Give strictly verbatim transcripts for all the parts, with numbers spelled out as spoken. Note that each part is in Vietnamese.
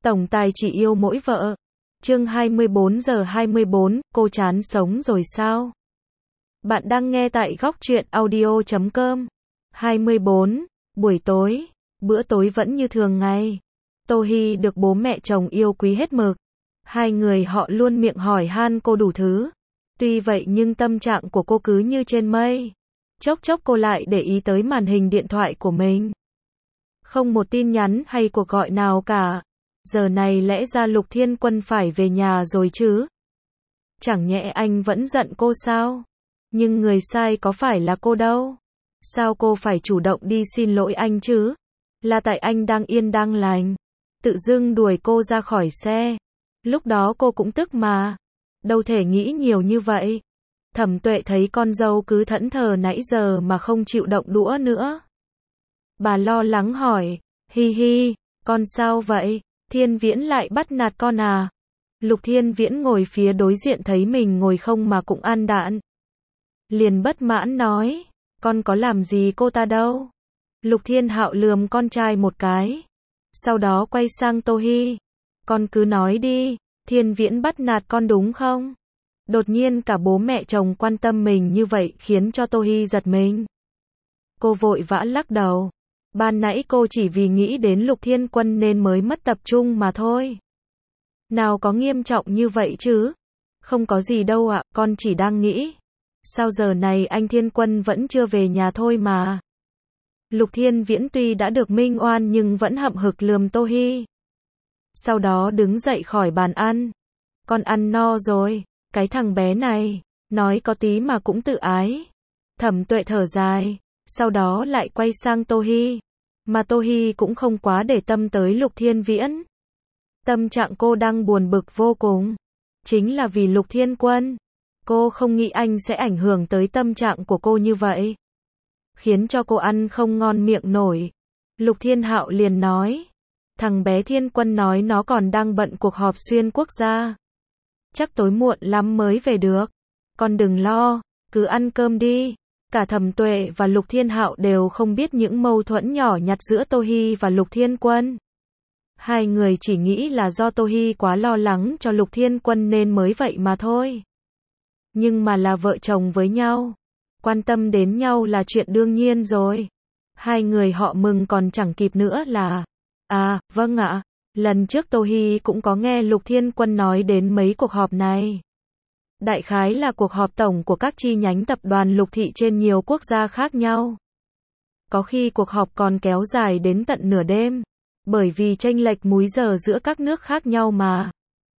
Tổng tài chỉ yêu mỗi vợ. Chương hai mươi bốn giờ hai mươi bốn, cô chán sống rồi sao? Bạn đang nghe tại góc truyện audio chấm com. hai mươi bốn, buổi tối, bữa tối vẫn như thường ngày. Tô Hi được bố mẹ chồng yêu quý hết mực. Hai người họ luôn miệng hỏi han cô đủ thứ. Tuy vậy nhưng tâm trạng của cô cứ như trên mây. Chốc chốc cô lại để ý tới màn hình điện thoại của mình. Không một tin nhắn hay cuộc gọi nào cả. Giờ này lẽ ra Lục Thiên Quân phải về nhà rồi chứ? Chẳng nhẽ anh vẫn giận cô sao? Nhưng người sai có phải là cô đâu? Sao cô phải chủ động đi xin lỗi anh chứ? Là tại anh đang yên đang lành. Tự dưng đuổi cô ra khỏi xe. Lúc đó cô cũng tức mà. Đâu thể nghĩ nhiều như vậy. Thẩm Tuệ thấy con dâu cứ thẫn thờ nãy giờ mà không chịu động đũa nữa. Bà lo lắng hỏi, hi hi, con sao vậy? Thiên Viễn lại bắt nạt con à? Lục Thiên Viễn ngồi phía đối diện thấy mình ngồi không mà cũng ăn đạn. Liền bất mãn nói, con có làm gì cô ta đâu. Lục Thiên Hạo lườm con trai một cái. Sau đó quay sang Tô Hi. Con cứ nói đi, Thiên Viễn bắt nạt con đúng không? Đột nhiên cả bố mẹ chồng quan tâm mình như vậy khiến cho Tô Hi giật mình. Cô vội vã lắc đầu. Ban nãy cô chỉ vì nghĩ đến Lục Thiên Quân nên mới mất tập trung mà thôi. Nào có nghiêm trọng như vậy chứ? Không có gì đâu ạ, con chỉ đang nghĩ. Sao giờ này anh Thiên Quân vẫn chưa về nhà thôi mà. Lục Thiên Viễn tuy đã được minh oan nhưng vẫn hậm hực lườm Tô Hi. Sau đó đứng dậy khỏi bàn ăn. Con ăn no rồi, cái thằng bé này, nói có tí mà cũng tự ái. Thẩm Tuệ thở dài, sau đó lại quay sang Tô Hi. Mà Tô Hi cũng không quá để tâm tới Lục Thiên Viễn. Tâm trạng cô đang buồn bực vô cùng. Chính là vì Lục Thiên Quân. Cô không nghĩ anh sẽ ảnh hưởng tới tâm trạng của cô như vậy. Khiến cho cô ăn không ngon miệng nổi. Lục Thiên Hạo liền nói. Thằng bé Thiên Quân nói nó còn đang bận cuộc họp xuyên quốc gia. Chắc tối muộn lắm mới về được. Con đừng lo, cứ ăn cơm đi. Cả Thẩm Tuệ và Lục Thiên Hạo đều không biết những mâu thuẫn nhỏ nhặt giữa Tô Hi và Lục Thiên Quân. Hai người chỉ nghĩ là do Tô Hi quá lo lắng cho Lục Thiên Quân nên mới vậy mà thôi. Nhưng mà là vợ chồng với nhau. Quan tâm đến nhau là chuyện đương nhiên rồi. Hai người họ mừng còn chẳng kịp nữa là. À, vâng ạ. Lần trước Tô Hi cũng có nghe Lục Thiên Quân nói đến mấy cuộc họp này. Đại khái là cuộc họp tổng của các chi nhánh tập đoàn Lục Thị trên nhiều quốc gia khác nhau. Có khi cuộc họp còn kéo dài đến tận nửa đêm. Bởi vì chênh lệch múi giờ giữa các nước khác nhau mà.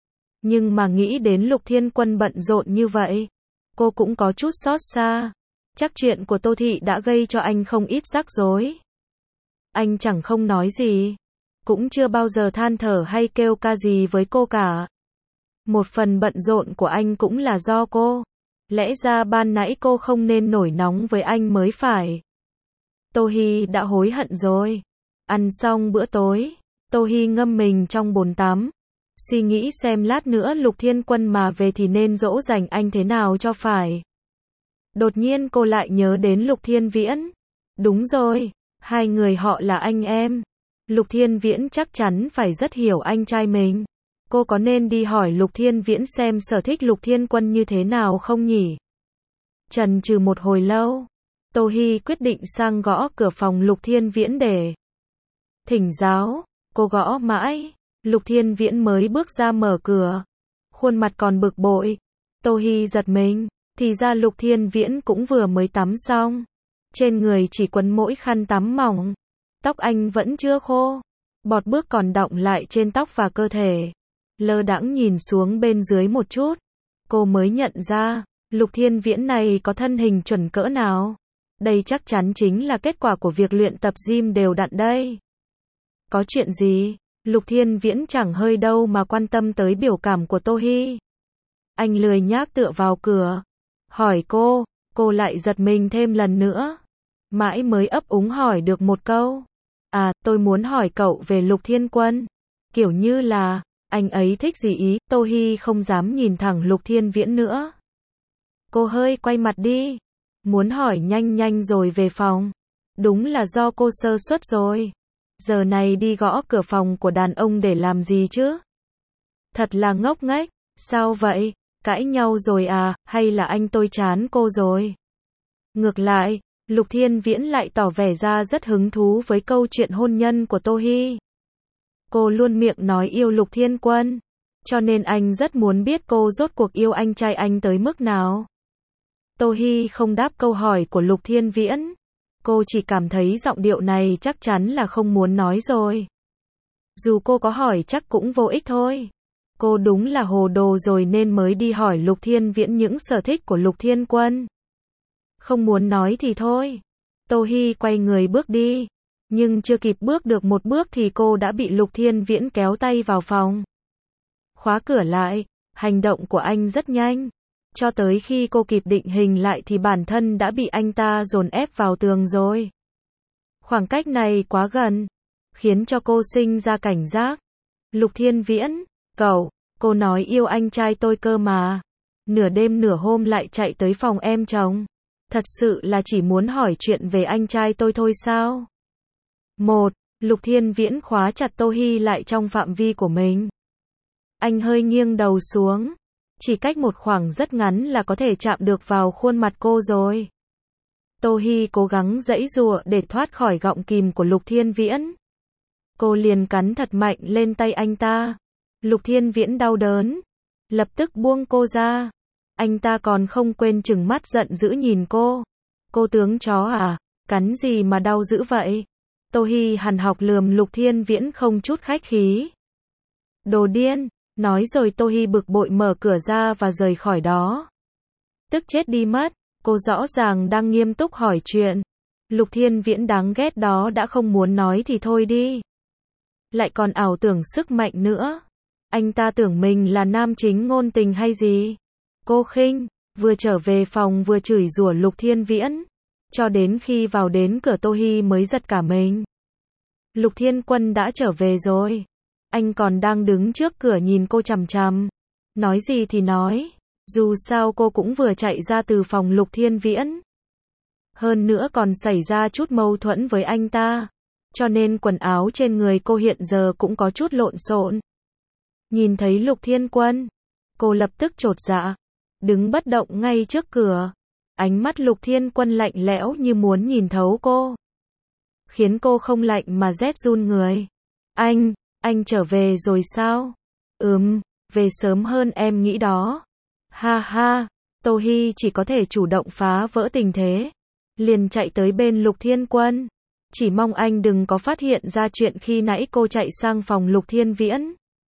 Nhưng mà nghĩ đến Lục Thiên Quân bận rộn như vậy. Cô cũng có chút xót xa. Chắc chuyện của Tô Thị đã gây cho anh không ít rắc rối. Anh chẳng không nói gì. Cũng chưa bao giờ than thở hay kêu ca gì với cô cả. Một phần bận rộn của anh cũng là do cô. Lẽ ra ban nãy cô không nên nổi nóng với anh mới phải. Tô Hi đã hối hận rồi. Ăn xong bữa tối, Tô Hi ngâm mình trong bồn tắm. Suy nghĩ xem lát nữa Lục Thiên Quân mà về thì nên dỗ dành anh thế nào cho phải. Đột nhiên cô lại nhớ đến Lục Thiên Viễn. Đúng rồi, hai người họ là anh em. Lục Thiên Viễn chắc chắn phải rất hiểu anh trai mình. Cô có nên đi hỏi Lục Thiên Viễn xem sở thích Lục Thiên Quân như thế nào không nhỉ? Chần chừ một hồi lâu, Tô Hi quyết định sang gõ cửa phòng Lục Thiên Viễn để thỉnh giáo. Cô gõ mãi, Lục Thiên Viễn mới bước ra mở cửa. Khuôn mặt còn bực bội. Tô Hi giật mình, thì ra Lục Thiên Viễn cũng vừa mới tắm xong. Trên người chỉ quấn mỗi khăn tắm mỏng. Tóc anh vẫn chưa khô. Bọt bước còn đọng lại trên tóc và cơ thể. Lơ đãng nhìn xuống bên dưới một chút. Cô mới nhận ra, Lục Thiên Viễn này có thân hình chuẩn cỡ nào. Đây chắc chắn chính là kết quả của việc luyện tập gym đều đặn đây. Có chuyện gì? Lục Thiên Viễn chẳng hơi đâu mà quan tâm tới biểu cảm của Tô Hi. Anh lười nhác tựa vào cửa. Hỏi cô, cô lại giật mình thêm lần nữa. Mãi mới ấp úng hỏi được một câu. À, tôi muốn hỏi cậu về Lục Thiên Quân. Kiểu như là, anh ấy thích gì ý? Tô Hi không dám nhìn thẳng Lục Thiên Viễn nữa. Cô hơi quay mặt đi. Muốn hỏi nhanh nhanh rồi về phòng. Đúng là do cô sơ suất rồi. Giờ này đi gõ cửa phòng của đàn ông để làm gì chứ? Thật là ngốc nghếch, sao vậy? Cãi nhau rồi à, hay là anh tôi chán cô rồi? Ngược lại, Lục Thiên Viễn lại tỏ vẻ ra rất hứng thú với câu chuyện hôn nhân của Tô Hi. Cô luôn miệng nói yêu Lục Thiên Quân, cho nên anh rất muốn biết cô rốt cuộc yêu anh trai anh tới mức nào. Tô Hi không đáp câu hỏi của Lục Thiên Viễn. Cô chỉ cảm thấy giọng điệu này chắc chắn là không muốn nói rồi. Dù cô có hỏi chắc cũng vô ích thôi. Cô đúng là hồ đồ rồi nên mới đi hỏi Lục Thiên Viễn những sở thích của Lục Thiên Quân. Không muốn nói thì thôi. Tô Hi quay người bước đi. Nhưng chưa kịp bước được một bước thì cô đã bị Lục Thiên Viễn kéo tay vào phòng. Khóa cửa lại, hành động của anh rất nhanh. Cho tới khi cô kịp định hình lại thì bản thân đã bị anh ta dồn ép vào tường rồi. Khoảng cách này quá gần, khiến cho cô sinh ra cảnh giác. Lục Thiên Viễn, cậu, cô nói yêu anh trai tôi cơ mà. Nửa đêm nửa hôm lại chạy tới phòng em chồng. Thật sự là chỉ muốn hỏi chuyện về anh trai tôi thôi sao? Một, Lục Thiên Viễn khóa chặt Tô Hi lại trong phạm vi của mình. Anh hơi nghiêng đầu xuống. Chỉ cách một khoảng rất ngắn là có thể chạm được vào khuôn mặt cô rồi. Tô Hi cố gắng giãy giụa để thoát khỏi gọng kìm của Lục Thiên Viễn. Cô liền cắn thật mạnh lên tay anh ta. Lục Thiên Viễn đau đớn, lập tức buông cô ra. Anh ta còn không quên trừng mắt giận dữ nhìn cô. Cô tướng chó à, cắn gì mà đau dữ vậy? Tô Hi hằn học lườm Lục Thiên Viễn không chút khách khí. Đồ điên, nói rồi Tô Hi bực bội mở cửa ra và rời khỏi đó. Tức chết đi mất, cô rõ ràng đang nghiêm túc hỏi chuyện. Lục Thiên Viễn đáng ghét đó đã không muốn nói thì thôi đi. Lại còn ảo tưởng sức mạnh nữa. Anh ta tưởng mình là nam chính ngôn tình hay gì? Cô khinh, vừa trở về phòng vừa chửi rủa Lục Thiên Viễn. Cho đến khi vào đến cửa Tô Hi mới giật cả mình. Lục Thiên Quân đã trở về rồi. Anh còn đang đứng trước cửa nhìn cô chằm chằm. Nói gì thì nói. Dù sao cô cũng vừa chạy ra từ phòng Lục Thiên Viễn. Hơn nữa còn xảy ra chút mâu thuẫn với anh ta. Cho nên quần áo trên người cô hiện giờ cũng có chút lộn xộn. Nhìn thấy Lục Thiên Quân, cô lập tức chột dạ. Đứng bất động ngay trước cửa. Ánh mắt Lục Thiên Quân lạnh lẽo như muốn nhìn thấu cô. Khiến cô không lạnh mà rét run người. Anh, anh trở về rồi sao? Ừm, về sớm hơn em nghĩ đó. Ha ha, Tô Hi chỉ có thể chủ động phá vỡ tình thế. Liền chạy tới bên Lục Thiên Quân. Chỉ mong anh đừng có phát hiện ra chuyện khi nãy cô chạy sang phòng Lục Thiên Viễn.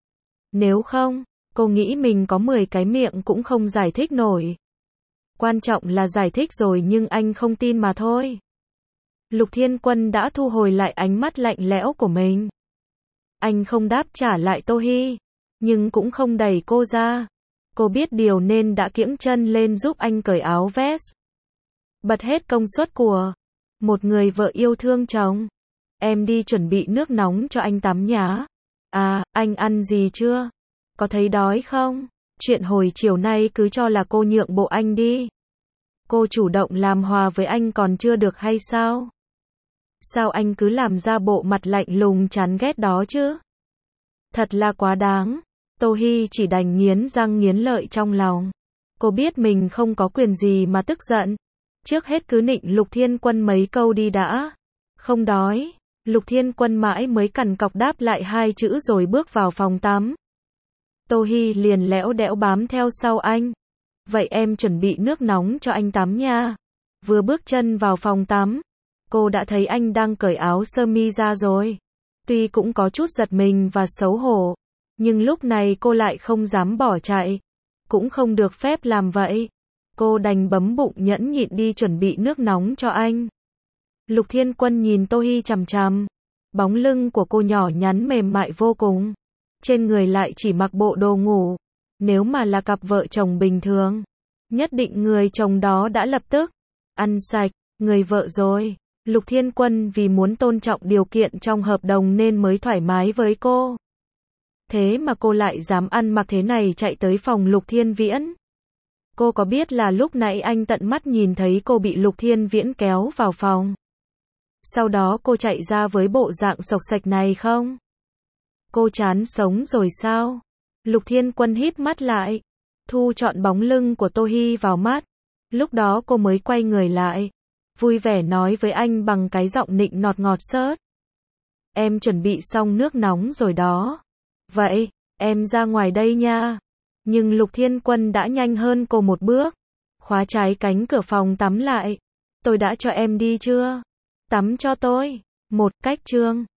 Nếu không, cô nghĩ mình có mười cái miệng cũng không giải thích nổi. Quan trọng là giải thích rồi nhưng anh không tin mà thôi. Lục Thiên Quân đã thu hồi lại ánh mắt lạnh lẽo của mình. Anh không đáp trả lại Tô Hi, nhưng cũng không đẩy cô ra. Cô biết điều nên đã kiễng chân lên giúp anh cởi áo vest. Bật hết công suất của một người vợ yêu thương chồng. Em đi chuẩn bị nước nóng cho anh tắm nhá. À, anh ăn gì chưa? Có thấy đói không? Chuyện hồi chiều nay cứ cho là cô nhượng bộ anh đi. Cô chủ động làm hòa với anh còn chưa được hay sao? Sao anh cứ làm ra bộ mặt lạnh lùng chán ghét đó chứ? Thật là quá đáng. Tô Hi chỉ đành nghiến răng nghiến lợi trong lòng. Cô biết mình không có quyền gì mà tức giận. Trước hết cứ nịnh Lục Thiên Quân mấy câu đi đã. Không đói. Lục Thiên Quân mãi mới cằn cọc đáp lại hai chữ rồi bước vào phòng tắm. Tô Hi liền lẽo đẽo bám theo sau anh. Vậy em chuẩn bị nước nóng cho anh tắm nha. Vừa bước chân vào phòng tắm, cô đã thấy anh đang cởi áo sơ mi ra rồi. Tuy cũng có chút giật mình và xấu hổ, nhưng lúc này cô lại không dám bỏ chạy. Cũng không được phép làm vậy. Cô đành bấm bụng nhẫn nhịn đi chuẩn bị nước nóng cho anh. Lục Thiên Quân nhìn Tô Hi chằm chằm. Bóng lưng của cô nhỏ nhắn mềm mại vô cùng. Trên người lại chỉ mặc bộ đồ ngủ. Nếu mà là cặp vợ chồng bình thường, nhất định người chồng đó đã lập tức ăn sạch người vợ rồi. Lục Thiên Quân vì muốn tôn trọng điều kiện trong hợp đồng nên mới thoải mái với cô. Thế mà cô lại dám ăn mặc thế này chạy tới phòng Lục Thiên Viễn. Cô có biết là lúc nãy anh tận mắt nhìn thấy cô bị Lục Thiên Viễn kéo vào phòng. Sau đó cô chạy ra với bộ dạng sộc sạch này không? Cô chán sống rồi sao? Lục Thiên Quân híp mắt lại, thu trọn bóng lưng của Tô Hi vào mắt. Lúc đó cô mới quay người lại, vui vẻ nói với anh bằng cái giọng nịnh nọt ngọt xớt. Em chuẩn bị xong nước nóng rồi đó. Vậy, em ra ngoài đây nha. Nhưng Lục Thiên Quân đã nhanh hơn cô một bước, khóa trái cánh cửa phòng tắm lại. Tôi đã cho em đi chưa? Tắm cho tôi. Một cách chương.